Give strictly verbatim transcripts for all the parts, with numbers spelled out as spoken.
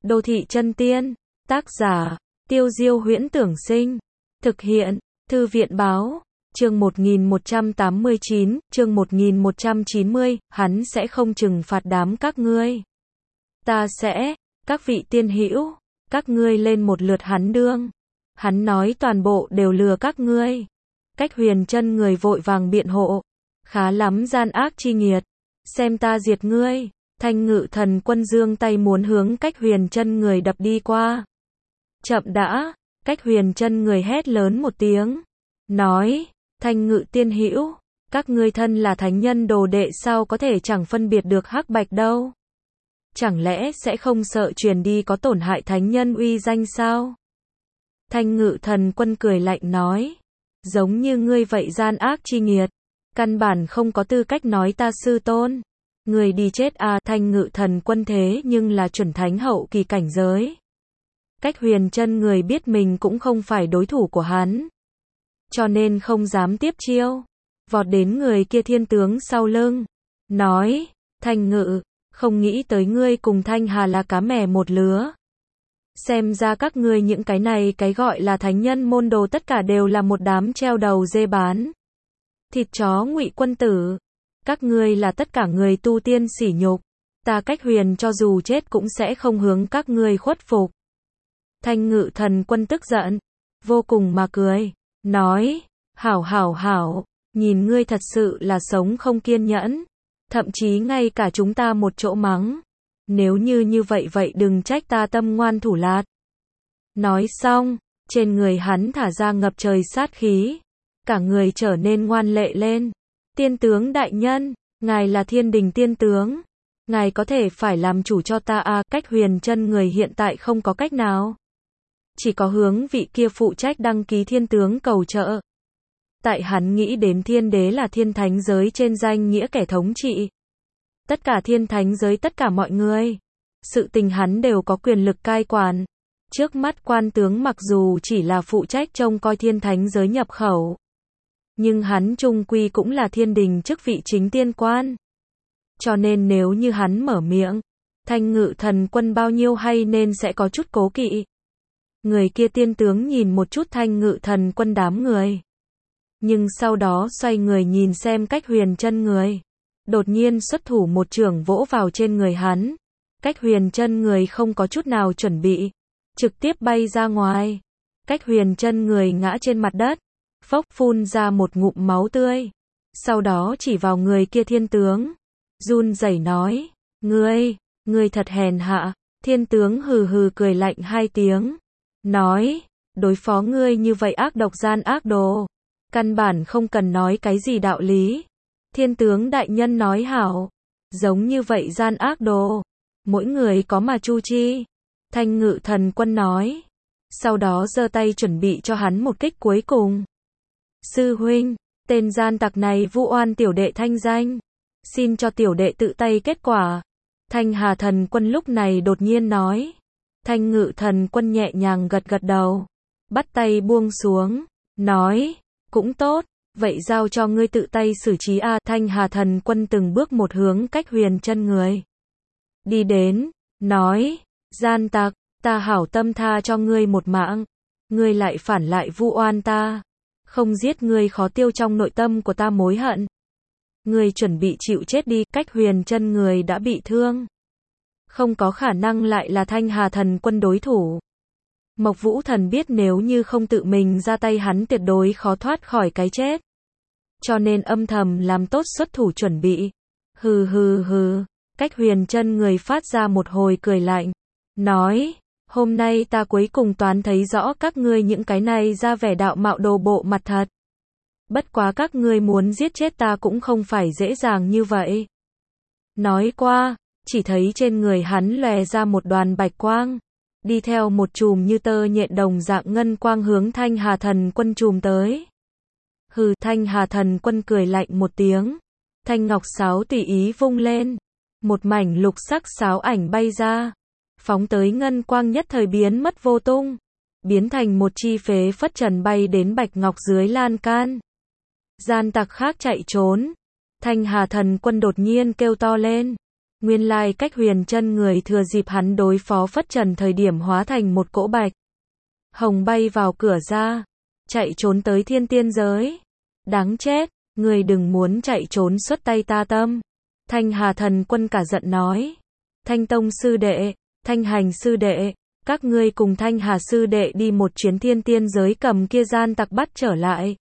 Đô thị chân tiên, tác giả, Tiêu Diêu Huyễn Tưởng Sinh, thực hiện, Thư viện báo, chương một nghìn một trăm tám mươi chín, chương một nghìn một trăm chín mươi, hắn sẽ không trừng phạt đám các ngươi. Ta sẽ, các vị tiên hữu, các ngươi lên một lượt hắn đương. Hắn nói toàn bộ đều lừa các ngươi. Cách Huyền Chân người vội vàng biện hộ. Khá lắm gian ác chi nghiệt. Xem ta diệt ngươi. Thanh Ngự Thần Quân giương tay muốn hướng Cách Huyền Chân người đập đi qua. Chậm đã, Cách Huyền Chân người hét lớn một tiếng. Nói, Thanh Ngự tiên hữu, các ngươi thân là thánh nhân đồ đệ sao có thể chẳng phân biệt được hắc bạch đâu. Chẳng lẽ sẽ không sợ truyền đi có tổn hại thánh nhân uy danh sao? Thanh Ngự Thần Quân cười lạnh nói, giống như ngươi vậy gian ác chi nghiệt, căn bản không có tư cách nói ta sư tôn. Người đi chết à. Thanh Ngự Thần Quân thế nhưng là chuẩn thánh hậu kỳ cảnh giới. Cách Huyền Chân người biết mình cũng không phải đối thủ của hắn, cho nên không dám tiếp chiêu, vọt đến người kia thiên tướng sau lưng, nói, Thanh Ngự, không nghĩ tới ngươi cùng Thanh Hà là cá mè một lứa. Xem ra các ngươi những cái này cái gọi là thánh nhân môn đồ tất cả đều là một đám treo đầu dê bán. Thịt chó Ngụy Quân Tử. Các ngươi là tất cả người tu tiên sỉ nhục. Ta Cách Huyền cho dù chết cũng sẽ không hướng các ngươi khuất phục. Thanh Ngự Thần Quân tức giận, vô cùng mà cười, nói, hảo hảo hảo, nhìn ngươi thật sự là sống không kiên nhẫn. Thậm chí ngay cả chúng ta một chỗ mắng. Nếu như như vậy vậy đừng trách ta tâm ngoan thủ lạt. Nói xong, trên người hắn thả ra ngập trời sát khí. Cả người trở nên ngoan lệ lên. Tiên tướng đại nhân, ngài là thiên đình tiên tướng. Ngài có thể phải làm chủ cho ta à. Cách Huyền Chân người hiện tại không có cách nào. Chỉ có hướng vị kia phụ trách đăng ký thiên tướng cầu trợ. Tại hắn nghĩ đến thiên đế là thiên thánh giới trên danh nghĩa kẻ thống trị. Tất cả thiên thánh giới tất cả mọi người. Sự tình hắn đều có quyền lực cai quản. Trước mắt quan tướng mặc dù chỉ là phụ trách trông coi thiên thánh giới nhập khẩu. Nhưng hắn chung quy cũng là thiên đình chức vị chính tiên quan. Cho nên nếu như hắn mở miệng, Thanh Ngự Thần Quân bao nhiêu hay nên sẽ có chút cố kỵ. Người kia tiên tướng nhìn một chút Thanh Ngự Thần Quân đám người. Nhưng sau đó xoay người nhìn xem Cách Huyền Chân người. Đột nhiên xuất thủ một chưởng vỗ vào trên người hắn. Cách Huyền Chân người không có chút nào chuẩn bị. Trực tiếp bay ra ngoài. Cách Huyền Chân người ngã trên mặt đất. Phốc phun ra một ngụm máu tươi. Sau đó chỉ vào người kia thiên tướng. Run rẩy nói. Ngươi, ngươi thật hèn hạ. Thiên tướng hừ hừ cười lạnh hai tiếng. Nói, đối phó ngươi như vậy ác độc gian ác đồ. Căn bản không cần nói cái gì đạo lý. Thiên tướng đại nhân nói hảo. Giống như vậy gian ác đồ. Mỗi người có mà chu chi. Thanh Ngự Thần Quân nói. Sau đó giơ tay chuẩn bị cho hắn một kích cuối cùng. Sư huynh, tên gian tặc này vu oan tiểu đệ thanh danh. Xin cho tiểu đệ tự tay kết quả. Thanh Hà Thần Quân lúc này đột nhiên nói. Thanh Ngự Thần Quân nhẹ nhàng gật gật đầu. Bắt tay buông xuống. Nói, cũng tốt. Vậy giao cho ngươi tự tay xử trí a. Thanh Hà Thần Quân từng bước một hướng Cách Huyền Chân người. Đi đến, nói, gian tặc, ta hảo tâm tha cho ngươi một mạng. Ngươi lại phản lại vu oan ta. Không giết ngươi khó tiêu trong nội tâm của ta mối hận. Ngươi chuẩn bị chịu chết đi. Cách Huyền Chân người đã bị thương. Không có khả năng lại là Thanh Hà Thần Quân đối thủ. Mộc Vũ Thần biết nếu như không tự mình ra tay hắn tuyệt đối khó thoát khỏi cái chết. Cho nên âm thầm làm tốt xuất thủ chuẩn bị. Hừ hừ hừ. Cách Huyền Chân người phát ra một hồi cười lạnh. Nói, hôm nay ta cuối cùng toán thấy rõ các ngươi những cái này ra vẻ đạo mạo đồ bộ mặt thật. Bất quá các ngươi muốn giết chết ta cũng không phải dễ dàng như vậy. Nói qua, chỉ thấy trên người hắn lòe ra một đoàn bạch quang. Đi theo một chùm như tơ nhện đồng dạng ngân quang hướng Thanh Hà Thần Quân chùm tới. Hừ. Thanh Hà Thần Quân cười lạnh một tiếng. Thanh ngọc sáo tùy ý vung lên. Một mảnh lục sắc sáo ảnh bay ra. Phóng tới ngân quang nhất thời biến mất vô tung. Biến thành một chi phế phất trần bay đến bạch ngọc dưới lan can. Gian tặc khác chạy trốn. Thanh Hà Thần Quân đột nhiên kêu to lên. Nguyên lai Cách Huyền chân người thừa dịp hắn đối phó Phất Trần thời điểm hóa thành một cỗ bạch hồng bay vào cửa ra, chạy trốn tới thiên tiên giới. Đáng chết, người đừng muốn chạy trốn xuất tay ta tâm. Thanh Hà Thần Quân cả giận nói. Thanh Tông sư đệ, Thanh Hành sư đệ, các ngươi cùng Thanh Hà sư đệ đi một chuyến thiên tiên giới cầm kia gian tặc bắt trở lại.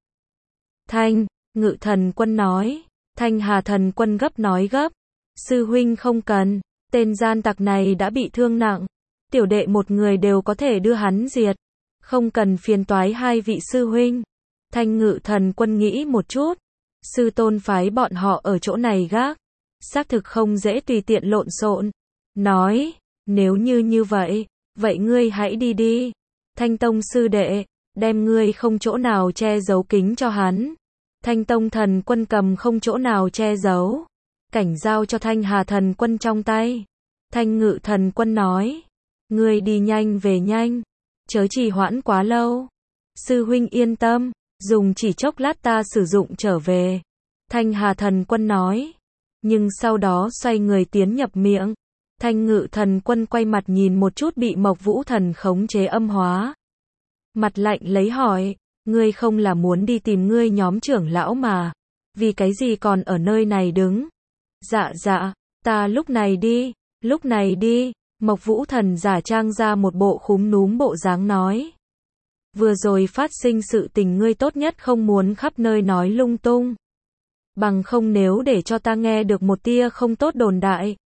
Thanh Ngự Thần Quân nói. Thanh Hà Thần Quân gấp nói gấp. Sư huynh không cần, tên gian tặc này đã bị thương nặng. Tiểu đệ một người đều có thể đưa hắn diệt. Không cần phiền toái hai vị sư huynh. Thanh Ngự Thần Quân nghĩ một chút. Sư tôn phái bọn họ ở chỗ này gác. Xác thực không dễ tùy tiện lộn xộn. Nói, nếu như như vậy, vậy ngươi hãy đi đi. Thanh Tông sư đệ, đem ngươi không chỗ nào che giấu kính cho hắn. Thanh Tông Thần Quân cầm không chỗ nào che giấu. Cảnh giao cho Thanh Hà Thần Quân trong tay. Thanh Ngự Thần Quân nói. Ngươi đi nhanh về nhanh. Chớ trì hoãn quá lâu. Sư huynh yên tâm, dùng chỉ chốc lát ta sử dụng trở về. Thanh Hà Thần Quân nói. Nhưng sau đó xoay người tiến nhập miệng. Thanh Ngự Thần Quân quay mặt nhìn một chút bị Mộc Vũ Thần khống chế âm hóa. Mặt lạnh lấy hỏi. Ngươi không là muốn đi tìm ngươi nhóm trưởng lão mà. Vì cái gì còn ở nơi này đứng? Dạ dạ, ta lúc này đi, lúc này đi. Mộc Vũ Thần giả trang ra một bộ khúm núm bộ dáng nói. Vừa rồi phát sinh sự tình ngươi tốt nhất không muốn khắp nơi nói lung tung. Bằng không nếu để cho ta nghe được một tia không tốt đồn đại.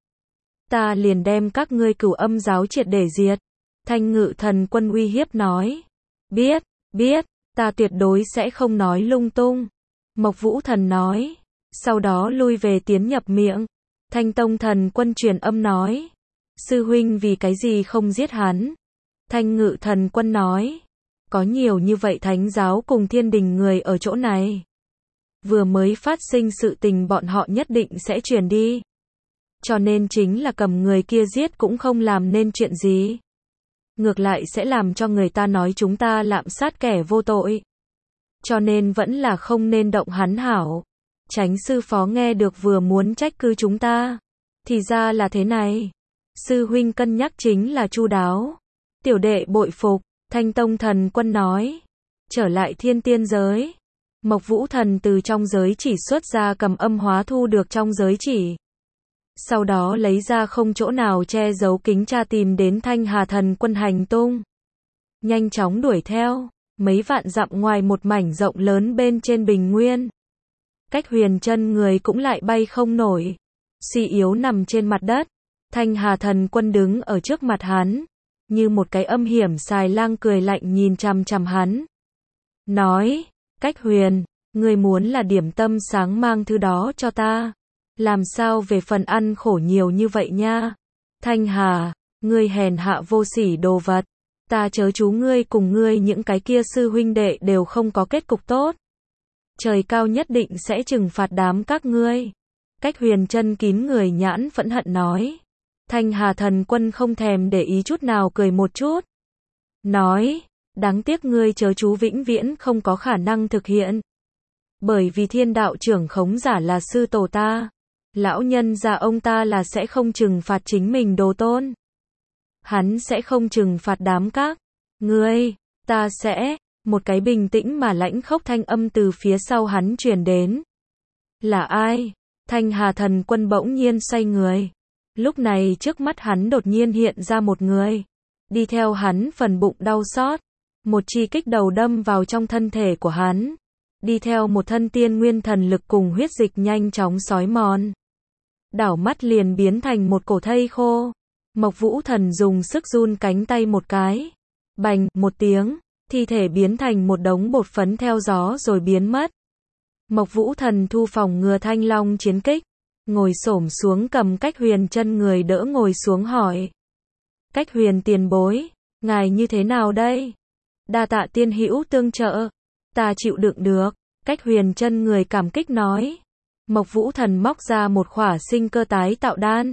Ta liền đem các ngươi Cửu Âm giáo triệt để diệt. Thanh Ngự Thần Quân uy hiếp nói. Biết, biết, ta tuyệt đối sẽ không nói lung tung. Mộc Vũ Thần nói. Sau đó lui về tiến nhập miệng. Thanh Tông Thần Quân truyền âm nói. Sư huynh vì cái gì không giết hắn? Thanh Ngự Thần Quân nói. Có nhiều như vậy thánh giáo cùng thiên đình người ở chỗ này. Vừa mới phát sinh sự tình bọn họ nhất định sẽ truyền đi. Cho nên chính là cầm người kia giết cũng không làm nên chuyện gì. Ngược lại sẽ làm cho người ta nói chúng ta lạm sát kẻ vô tội. Cho nên vẫn là không nên động hắn hảo. Chánh sư phó nghe được vừa muốn trách cứ chúng ta. Thì ra là thế này. Sư huynh cân nhắc chính là chu đáo. Tiểu đệ bội phục. Thanh Tông Thần Quân nói. Trở lại thiên tiên giới. Mộc Vũ Thần từ trong giới chỉ xuất ra cầm âm hóa thu được trong giới chỉ. Sau đó lấy ra không chỗ nào che giấu kính tra tìm đến Thanh Hà Thần Quân hành tung. Nhanh chóng đuổi theo. Mấy vạn dặm ngoài một mảnh rộng lớn bên trên bình nguyên. Cách Huyền chân người cũng lại bay không nổi. Suy yếu nằm trên mặt đất. Thanh Hà Thần Quân đứng ở trước mặt hắn. Như một cái âm hiểm xài lang cười lạnh nhìn chằm chằm hắn. Nói, Cách Huyền, ngươi muốn là điểm tâm sáng mang thứ đó cho ta. Làm sao về phần ăn khổ nhiều như vậy nha. Thanh Hà, ngươi hèn hạ vô sỉ đồ vật. Ta chớ chú ngươi cùng ngươi những cái kia sư huynh đệ đều không có kết cục tốt. Trời cao nhất định sẽ trừng phạt đám các ngươi. Cách Huyền chân kín người nhãn phẫn hận nói. Thanh Hà Thần Quân không thèm để ý chút nào cười một chút. Nói, đáng tiếc ngươi chớ chú vĩnh viễn không có khả năng thực hiện. Bởi vì thiên đạo trưởng khống giả là sư tổ ta. Lão nhân già ông ta là sẽ không trừng phạt chính mình đồ tôn. Hắn sẽ không trừng phạt đám các ngươi, ta sẽ, một cái bình tĩnh mà lãnh khốc thanh âm từ phía sau hắn truyền đến. Là ai? Thanh Hà Thần Quân bỗng nhiên xoay người. Lúc này trước mắt hắn đột nhiên hiện ra một người. Đi theo hắn phần bụng đau xót. Một chi kích đầu đâm vào trong thân thể của hắn. Đi theo một thân tiên nguyên thần lực cùng huyết dịch nhanh chóng xói mòn. Đảo mắt liền biến thành một cổ thây khô. Mộc Vũ Thần dùng sức run cánh tay một cái. Bành, một tiếng, thi thể biến thành một đống bột phấn theo gió rồi biến mất. Mộc Vũ Thần thu phòng ngừa Thanh Long chiến kích. Ngồi xổm xuống cầm Cách Huyền chân người đỡ ngồi xuống hỏi. Cách Huyền tiền bối, ngài như thế nào đây? Đa tạ tiên hữu tương trợ. Ta chịu đựng được. Cách Huyền chân người cảm kích nói. Mộc Vũ Thần móc ra một khỏa sinh cơ tái tạo đan.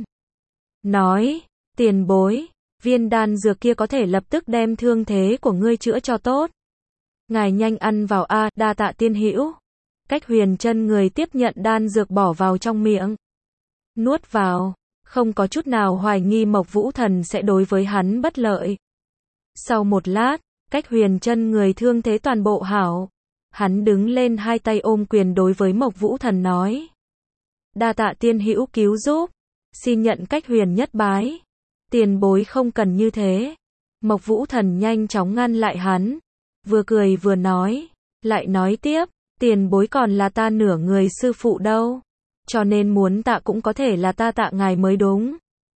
Nói, tiền bối, viên đan dược kia có thể lập tức đem thương thế của ngươi chữa cho tốt. Ngài nhanh ăn vào a, đa tạ tiên hữu. Cách Huyền chân người tiếp nhận đan dược bỏ vào trong miệng. Nuốt vào, không có chút nào hoài nghi Mộc Vũ Thần sẽ đối với hắn bất lợi. Sau một lát, Cách Huyền Chân người thương thế toàn bộ hảo. Hắn đứng lên hai tay ôm quyền đối với Mộc Vũ Thần nói. Đa tạ tiên hữu cứu giúp, xin nhận Cách Huyền nhất bái. Tiền bối không cần như thế. Mộc Vũ Thần nhanh chóng ngăn lại hắn, vừa cười vừa nói, lại nói tiếp, tiền bối còn là ta nửa người sư phụ đâu, cho nên muốn tạ cũng có thể là ta tạ ngài mới đúng.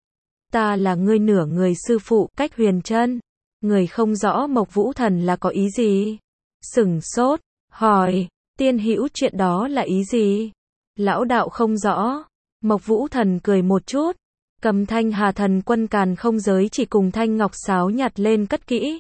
Ta là ngươi nửa người sư phụ, Cách Huyền Chân. Người không rõ Mộc Vũ Thần là có ý gì. Sửng sốt, hỏi, tiên hữu chuyện đó là ý gì? Lão đạo không rõ. Mộc Vũ Thần cười một chút, cầm Thanh Hà Thần Quân Càn Không Giới chỉ cùng thanh ngọc sáo nhặt lên cất kỹ.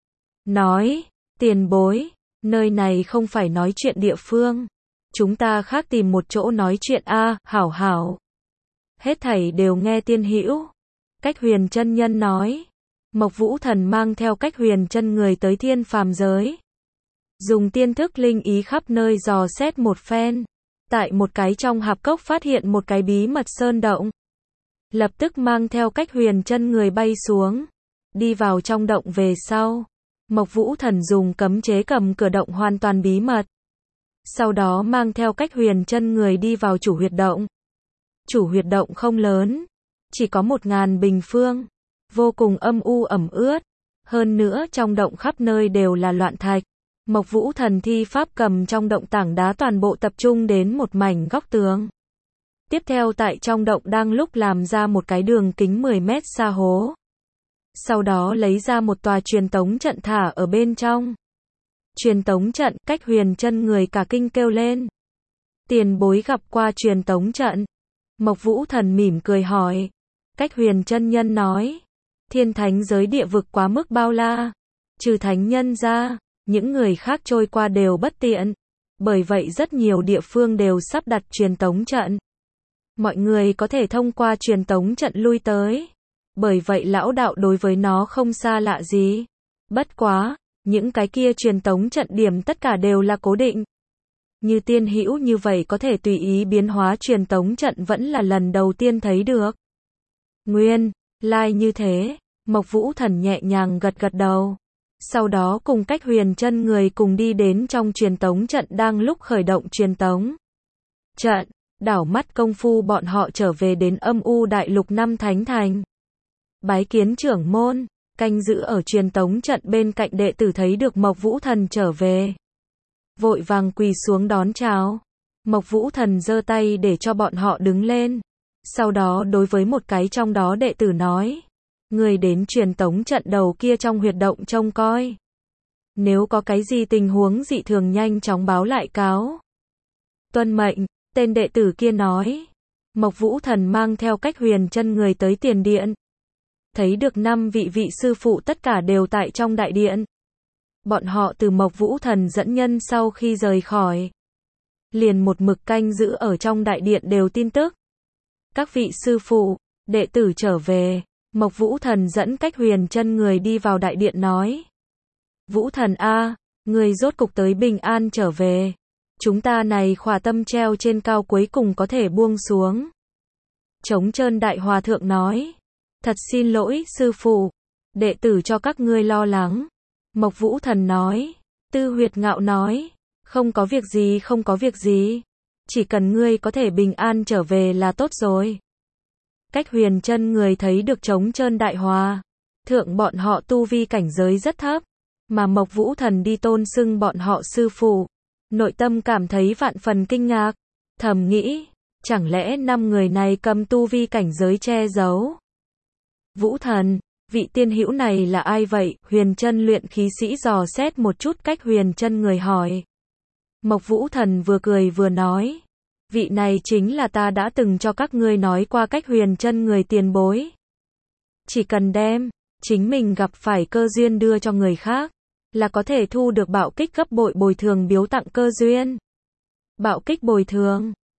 Nói, tiền bối, nơi này không phải nói chuyện địa phương. Chúng ta khác tìm một chỗ nói chuyện a, hảo hảo. Hết thảy đều nghe tiên hữu. Cách Huyền Chân nhân nói. Mộc Vũ Thần mang theo Cách Huyền Chân người tới thiên phàm giới. Dùng tiên thức linh ý khắp nơi dò xét một phen. Tại một cái trong hạp cốc phát hiện một cái bí mật sơn động. Lập tức mang theo Cách Huyền Chân người bay xuống. Đi vào trong động về sau. Mộc Vũ Thần dùng cấm chế cầm cửa động hoàn toàn bí mật. Sau đó mang theo Cách Huyền Chân người đi vào chủ huyệt động. Chủ huyệt động không lớn. Chỉ có một ngàn bình phương. Vô cùng âm u ẩm ướt. Hơn nữa trong động khắp nơi đều là loạn thạch. Mộc Vũ Thần thi pháp cầm trong động tảng đá toàn bộ tập trung đến một mảnh góc tường. Tiếp theo tại trong động đang lúc làm ra một cái đường kính mười mét xa hố. Sau đó lấy ra một tòa truyền tống trận thả ở bên trong. Truyền tống trận, Cách Huyền Chân người cả kinh kêu lên. Tiền bối gặp qua truyền tống trận. Mộc Vũ Thần mỉm cười hỏi. Cách Huyền Chân nhân nói. Thiên thánh giới địa vực quá mức bao la. Trừ thánh nhân ra, những người khác trôi qua đều bất tiện. Bởi vậy rất nhiều địa phương đều sắp đặt truyền tống trận. Mọi người có thể thông qua truyền tống trận lui tới. Bởi vậy lão đạo đối với nó không xa lạ gì. Bất quá, những cái kia truyền tống trận điểm tất cả đều là cố định. Như tiên hữu như vậy có thể tùy ý biến hóa truyền tống trận vẫn là lần đầu tiên thấy được. Nguyên lai like như thế, Mộc Vũ Thần nhẹ nhàng gật gật đầu. Sau đó cùng Cách Huyền Chân người cùng đi đến trong truyền tống trận đang lúc khởi động truyền tống trận. Đảo mắt công phu bọn họ trở về đến âm u đại lục năm thánh thành. Bái kiến trưởng môn, canh giữ ở truyền tống trận bên cạnh đệ tử thấy được Mộc Vũ Thần trở về. Vội vàng quỳ xuống đón chào. Mộc Vũ Thần giơ tay để cho bọn họ đứng lên. Sau đó đối với một cái trong đó đệ tử nói. Người đến truyền tống trận đầu kia trong huyệt động trông coi. Nếu có cái gì tình huống dị thường nhanh chóng báo lại cáo. Tuân mệnh, tên đệ tử kia nói. Mộc Vũ Thần mang theo Cách Huyền Chân người tới tiền điện. Thấy được năm vị vị sư phụ tất cả đều tại trong đại điện. Bọn họ từ Mộc Vũ Thần dẫn nhân sau khi rời khỏi. Liền một mực canh giữ ở trong đại điện đều tin tức. Các vị sư phụ, đệ tử trở về. Mộc Vũ Thần dẫn Cách Huyền Chân người đi vào đại điện nói. Vũ Thần a, người rốt cục tới bình an trở về. Chúng ta này khỏa tâm treo trên cao cuối cùng có thể buông xuống. Trống Trơn Đại Hòa Thượng nói. Thật xin lỗi sư phụ, đệ tử cho các ngươi lo lắng. Mộc Vũ Thần nói. Tư Huyệt Ngạo nói. Không có việc gì không có việc gì. Chỉ cần ngươi có thể bình an trở về là tốt rồi. Cách Huyền Chân người thấy được Trống Trơn Đại Hòa Thượng bọn họ tu vi cảnh giới rất thấp. Mà Mộc Vũ Thần đi tôn xưng bọn họ sư phụ. Nội tâm cảm thấy vạn phần kinh ngạc. Thầm nghĩ, chẳng lẽ năm người này cầm tu vi cảnh giới che giấu? Vũ Thần, vị tiên hữu này là ai vậy? Huyền Chân luyện khí sĩ dò xét một chút Cách Huyền Chân người hỏi. Mộc Vũ Thần vừa cười vừa nói. Vị này chính là ta đã từng cho các ngươi nói qua Cách Huyền Chân người tiền bối. Chỉ cần đem chính mình gặp phải cơ duyên đưa cho người khác, là có thể thu được bạo kích gấp bội bồi thường biếu tặng cơ duyên. Bạo kích bồi thường.